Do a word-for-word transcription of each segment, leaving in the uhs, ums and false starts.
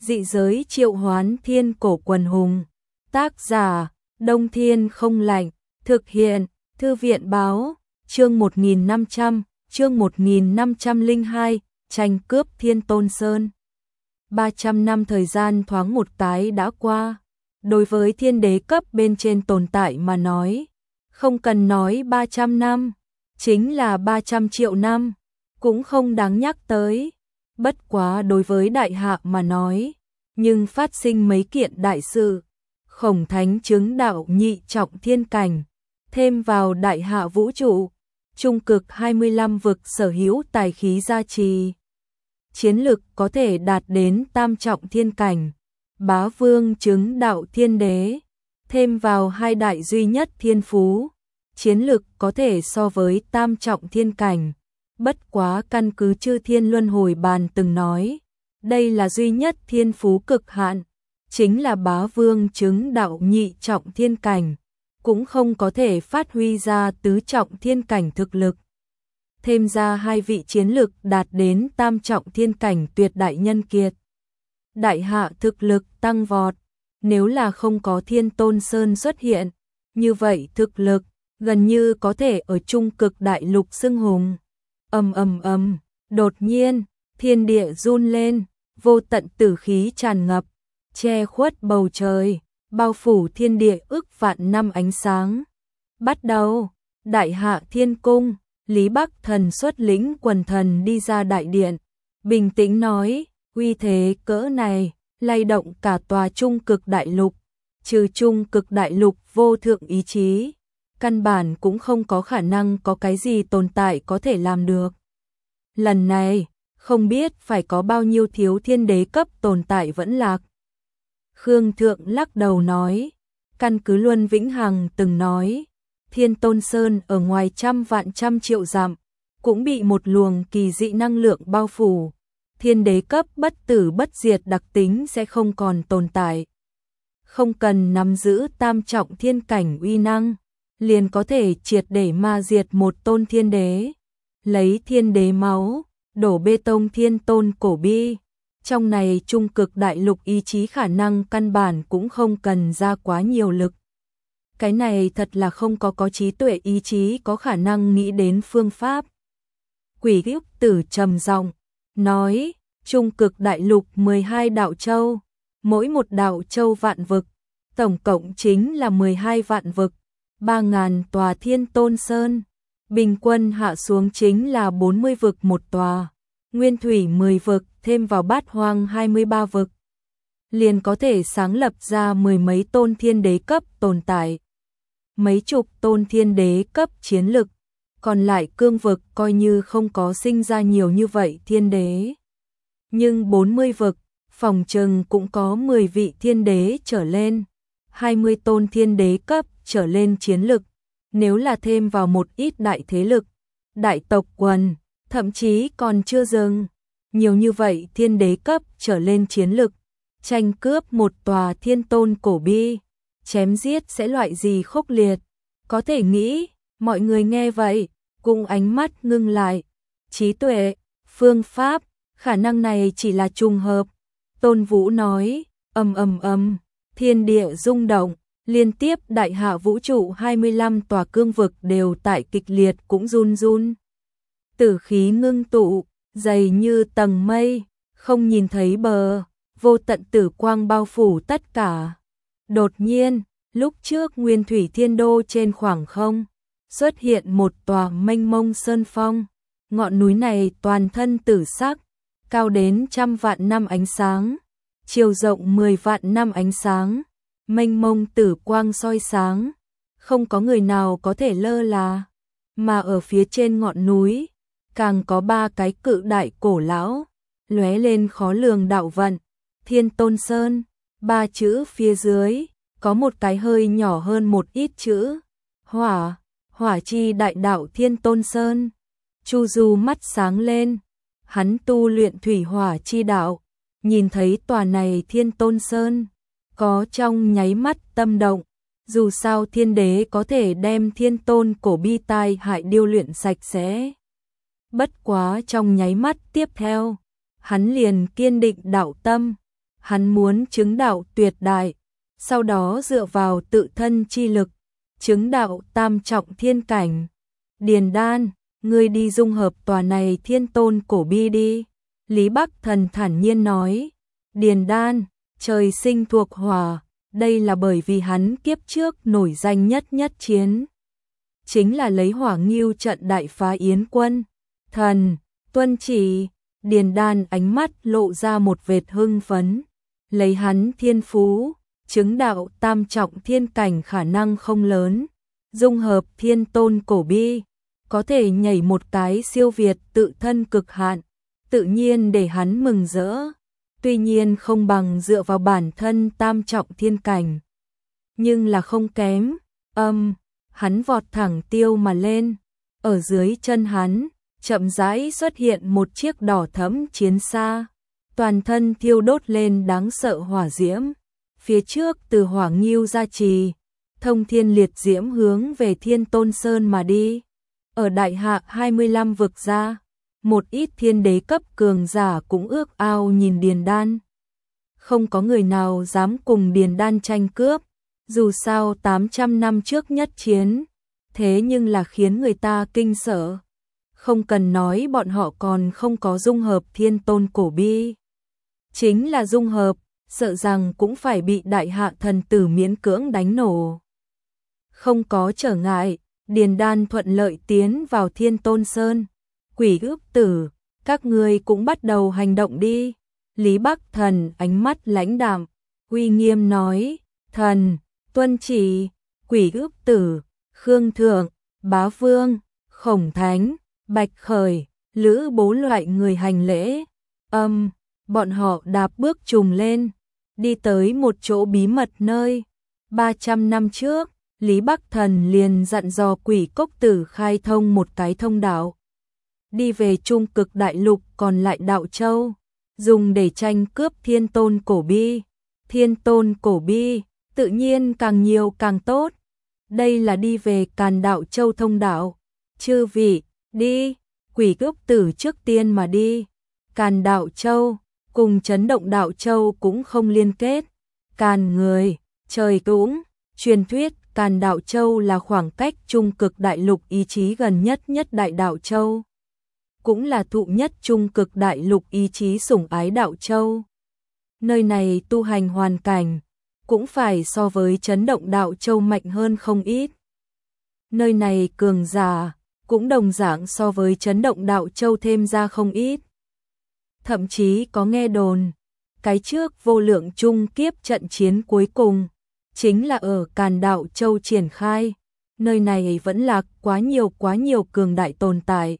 Dị giới triệu hoán thiên cổ quần hùng. Tác giả, Đông Thiên Không Lạnh. Thực hiện, Thư viện Báo. Chương một nghìn năm trăm, chương một nghìn năm trăm lẻ hai, tranh cướp Thiên Tôn Sơn. ba trăm năm thời gian thoáng một cái đã qua. Đối với thiên đế cấp bên trên tồn tại mà nói, không cần nói ba trăm năm, chính là ba trăm triệu năm, cũng không đáng nhắc tới. Bất quá đối với đại hạ mà nói, nhưng phát sinh mấy kiện đại sự, Khổng Thánh chứng đạo nhị trọng thiên cảnh, thêm vào đại hạ vũ trụ, trung cực hai mươi lăm vực sở hữu tài khí gia trì. Chiến lực có thể đạt đến tam trọng thiên cảnh, Bá Vương chứng đạo thiên đế, thêm vào hai đại duy nhất thiên phú, chiến lực có thể so với tam trọng thiên cảnh. Bất quá căn cứ Chư Thiên Luân Hồi Bàn từng nói, đây là duy nhất thiên phú cực hạn, chính là Bá Vương chứng đạo nhị trọng thiên cảnh, cũng không có thể phát huy ra tứ trọng thiên cảnh thực lực. Thêm ra hai vị chiến lực đạt đến tam trọng thiên cảnh tuyệt đại nhân kiệt. Đại hạ thực lực tăng vọt, nếu là không có Thiên Tôn Sơn xuất hiện, như vậy thực lực gần như có thể ở trung cực đại lục xưng hùng. Ầm ầm ầm, đột nhiên, thiên địa run lên, vô tận tử khí tràn ngập, che khuất bầu trời, bao phủ thiên địa ức vạn năm ánh sáng. Bắt đầu, Đại Hạ Thiên Cung, Lý Bắc Thần xuất lĩnh quần thần đi ra đại điện, bình tĩnh nói, uy thế cỡ này, lay động cả tòa trung cực đại lục, trừ trung cực đại lục vô thượng ý chí, căn bản cũng không có khả năng có cái gì tồn tại có thể làm được. Lần này, không biết phải có bao nhiêu thiếu thiên đế cấp tồn tại vẫn lạc. Khương Thượng lắc đầu nói, căn cứ Luân Vĩnh Hằng từng nói, Thiên Tôn Sơn ở ngoài trăm vạn trăm triệu dặm, cũng bị một luồng kỳ dị năng lượng bao phủ. Thiên đế cấp bất tử bất diệt đặc tính sẽ không còn tồn tại. Không cần nắm giữ tam trọng thiên cảnh uy năng, liền có thể triệt để ma diệt một tôn thiên đế. Lấy thiên đế máu, đổ bê tông thiên tôn cổ bi. Trong này trung cực đại lục ý chí khả năng căn bản cũng không cần ra quá nhiều lực. Cái này thật là không có có trí tuệ ý chí có khả năng nghĩ đến phương pháp. Quỷ Kiếp Tử trầm giọng nói, trung cực đại lục mười hai đạo châu, mỗi một đạo châu vạn vực, tổng cộng chính là mười hai vạn vực, ba ngàn tòa Thiên Tôn Sơn, bình quân hạ xuống chính là bốn mươi vực một tòa, nguyên thủy mười vực, thêm vào bát hoang hai mươi ba vực, liền có thể sáng lập ra mười mấy tôn thiên đế cấp tồn tại. Mấy chục tôn thiên đế cấp chiến lực, còn lại cương vực coi như không có sinh ra nhiều như vậy thiên đế. Nhưng bốn mươi vực, phòng trừng cũng có mười vị thiên đế trở lên, hai mươi tôn thiên đế cấp trở lên chiến lực, nếu là thêm vào một ít đại thế lực, đại tộc quần, thậm chí còn chưa dừng. Nhiều như vậy thiên đế cấp trở lên chiến lực, tranh cướp một tòa thiên tôn cổ bi, chém giết sẽ loại gì khốc liệt. Có thể nghĩ, mọi người nghe vậy, cùng ánh mắt ngưng lại. Trí tuệ, phương pháp, khả năng này chỉ là trùng hợp. Tôn Vũ nói, ầm ầm ầm, thiên địa rung động, liên tiếp đại hạ vũ trụ hai mươi lăm tòa cương vực đều tại kịch liệt cũng run run. Tử khí ngưng tụ, dày như tầng mây, không nhìn thấy bờ, vô tận tử quang bao phủ tất cả. Đột nhiên, lúc trước Nguyên Thủy Thiên Đô trên khoảng không, xuất hiện một tòa mênh mông sơn phong, ngọn núi này toàn thân tử sắc, cao đến trăm vạn năm ánh sáng, chiều rộng mười vạn năm ánh sáng, mênh mông tử quang soi sáng, không có người nào có thể lơ là, mà ở phía trên ngọn núi, càng có ba cái cự đại cổ lão, lóe lên khó lường đạo vận, Thiên Tôn Sơn, ba chữ phía dưới, có một cái hơi nhỏ hơn một ít chữ, hỏa, hỏa chi đại đạo Thiên Tôn Sơn. Chu Du mắt sáng lên, hắn tu luyện thủy hỏa chi đạo, nhìn thấy tòa này Thiên Tôn Sơn, có trong nháy mắt tâm động, dù sao thiên đế có thể đem thiên tôn cổ bi tai hại điêu luyện sạch sẽ. Bất quá trong nháy mắt tiếp theo, hắn liền kiên định đạo tâm, hắn muốn chứng đạo tuyệt đại, sau đó dựa vào tự thân chi lực, chứng đạo tam trọng thiên cảnh. Điền Đan, ngươi đi dung hợp tòa này thiên tôn cổ bi đi. Lý Bắc Thần thản nhiên nói. Điền Đan, trời sinh thuộc hỏa, đây là bởi vì hắn kiếp trước nổi danh nhất nhất chiến. Chính là lấy hỏa ngưu trận đại phá Yến quân. Thần, tuân chỉ. Điền Đan ánh mắt lộ ra một vệt hưng phấn. Lấy hắn thiên phú, chứng đạo tam trọng thiên cảnh khả năng không lớn. Dung hợp thiên tôn cổ bi, có thể nhảy một cái siêu việt tự thân cực hạn, tự nhiên để hắn mừng rỡ. Tuy nhiên không bằng dựa vào bản thân tam trọng thiên cảnh, nhưng là không kém. Âm, hắn vọt thẳng tiêu mà lên. Ở dưới chân hắn, chậm rãi xuất hiện một chiếc đỏ thẫm chiến xa, toàn thân thiêu đốt lên đáng sợ hỏa diễm. Phía trước từ hỏa ngưu gia trì, thông thiên liệt diễm hướng về Thiên Tôn Sơn mà đi. Ở đại hạ hai mươi lăm vực ra, một ít thiên đế cấp cường giả cũng ước ao nhìn Điền Đan. Không có người nào dám cùng Điền Đan tranh cướp, dù sao tám trăm năm trước nhất chiến, thế nhưng là khiến người ta kinh sợ. Không cần nói bọn họ còn không có dung hợp thiên tôn cổ bi. Chính là dung hợp, sợ rằng cũng phải bị đại hạ thần tử miễn cưỡng đánh nổ. Không có trở ngại, Điền Đan thuận lợi tiến vào Thiên Tôn Sơn. Quỷ ước tử, các ngươi cũng bắt đầu hành động đi. Lý Bắc Thần ánh mắt lãnh đạm, uy nghiêm nói. Thần, tuân chỉ. Quỷ ước tử, Khương Thượng, Bá Vương, Khổng Thánh, Bạch Khởi, Lữ Bố loại người hành lễ. Âm, bọn họ đạp bước trùng lên, đi tới một chỗ bí mật nơi. ba trăm năm trước, Lý Bắc Thần liền dặn dò Quỷ Cốc Tử khai thông một cái thông đạo, đi về Trung Cực Đại Lục còn lại Đạo Châu, dùng để tranh cướp Thiên Tôn cổ bi. Thiên Tôn cổ bi, tự nhiên càng nhiều càng tốt. Đây là đi về Càn Đạo Châu thông đạo. Chư vị, đi. Quỷ Cốc Tử trước tiên mà đi. Càn Đạo Châu cùng Chấn Động Đạo Châu cũng không liên kết. Càn người, trời cũng, truyền thuyết Càn Đạo Châu là khoảng cách Trung Cực Đại Lục ý chí gần nhất nhất Đại Đạo Châu, cũng là thụ nhất Trung Cực Đại Lục ý chí sủng ái Đạo Châu. Nơi này tu hành hoàn cảnh cũng phải so với Chấn Động Đạo Châu mạnh hơn không ít. Nơi này cường giả cũng đồng dạng so với Chấn Động Đạo Châu thêm ra không ít. Thậm chí có nghe đồn, cái trước vô lượng chung kiếp trận chiến cuối cùng chính là ở Càn Đạo Châu triển khai. Nơi này vẫn là quá nhiều quá nhiều cường đại tồn tại.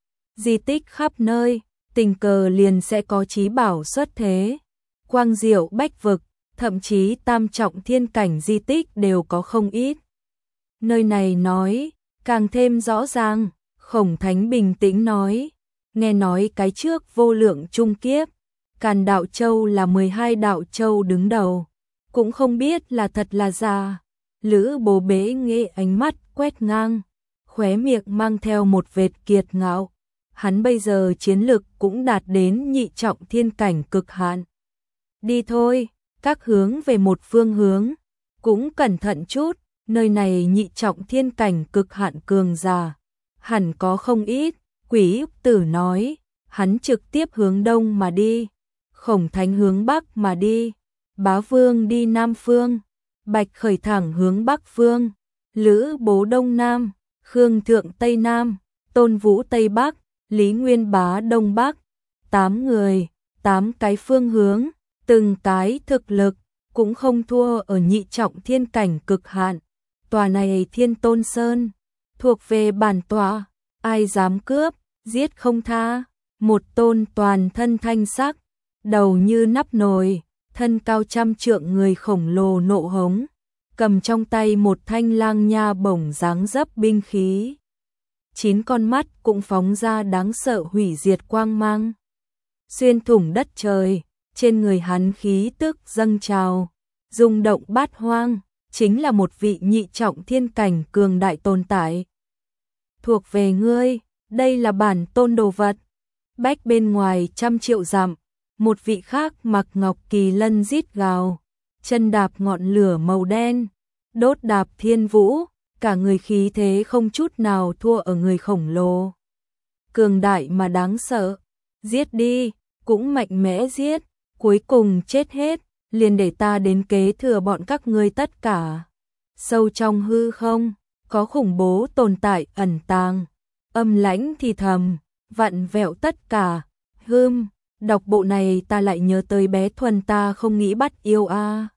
Di tích khắp nơi, tình cờ liền sẽ có chí bảo xuất thế. Quang diệu bách vực, thậm chí tam trọng thiên cảnh di tích đều có không ít. Nơi này nói, càng thêm rõ ràng. Khổng Thánh bình tĩnh nói, nghe nói cái trước vô lượng chung kiếp, Càn Đạo Châu là mười hai đạo châu đứng đầu, cũng không biết là thật là giả. Lữ Bố bế nghệ ánh mắt quét ngang, khóe miệng mang theo một vệt kiệt ngạo. Hắn bây giờ chiến lực cũng đạt đến nhị trọng thiên cảnh cực hạn. Đi thôi, các hướng về một phương hướng, cũng cẩn thận chút, nơi này nhị trọng thiên cảnh cực hạn cường giả, hẳn có không ít. Quỷ Úc Tử nói, hắn trực tiếp hướng đông mà đi, Khổng Thánh hướng bắc mà đi, Bá Vương đi nam phương, Bạch Khởi thẳng hướng bắc phương, Lữ Bố đông nam, Khương Thượng tây nam, Tôn Vũ tây bắc, Lý Nguyên Bá đông bắc. Tám người, tám cái phương hướng, từng cái thực lực cũng không thua ở nhị trọng thiên cảnh cực hạn. Tòa này Thiên Tôn Sơn thuộc về bản tọa, ai dám cướp, giết không tha. Một tôn toàn thân thanh sắc, đầu như nắp nồi, thân cao trăm trượng người khổng lồ nộ hống, cầm trong tay một thanh lang nha bổng dáng dấp binh khí. Chín con mắt cũng phóng ra đáng sợ hủy diệt quang mang, xuyên thủng đất trời. Trên người hắn khí tức dâng trào, rung động bát hoang, chính là một vị nhị trọng thiên cảnh cường đại tồn tại. Thuộc về ngươi, đây là bản tôn đồ vật. Bách bên ngoài trăm triệu dặm, một vị khác mặc ngọc kỳ lân rít gào, chân đạp ngọn lửa màu đen, đốt đạp thiên vũ, cả người khí thế không chút nào thua ở người khổng lồ. Cường đại mà đáng sợ, giết đi, cũng mạnh mẽ giết, cuối cùng chết hết, liền để ta đến kế thừa bọn các ngươi tất cả. Sâu trong hư không, có khủng bố tồn tại ẩn tàng, âm lãnh thì thầm, vặn vẹo tất cả. Hừm, đọc bộ này ta lại nhớ tới bé Thuần ta không nghĩ bắt yêu a.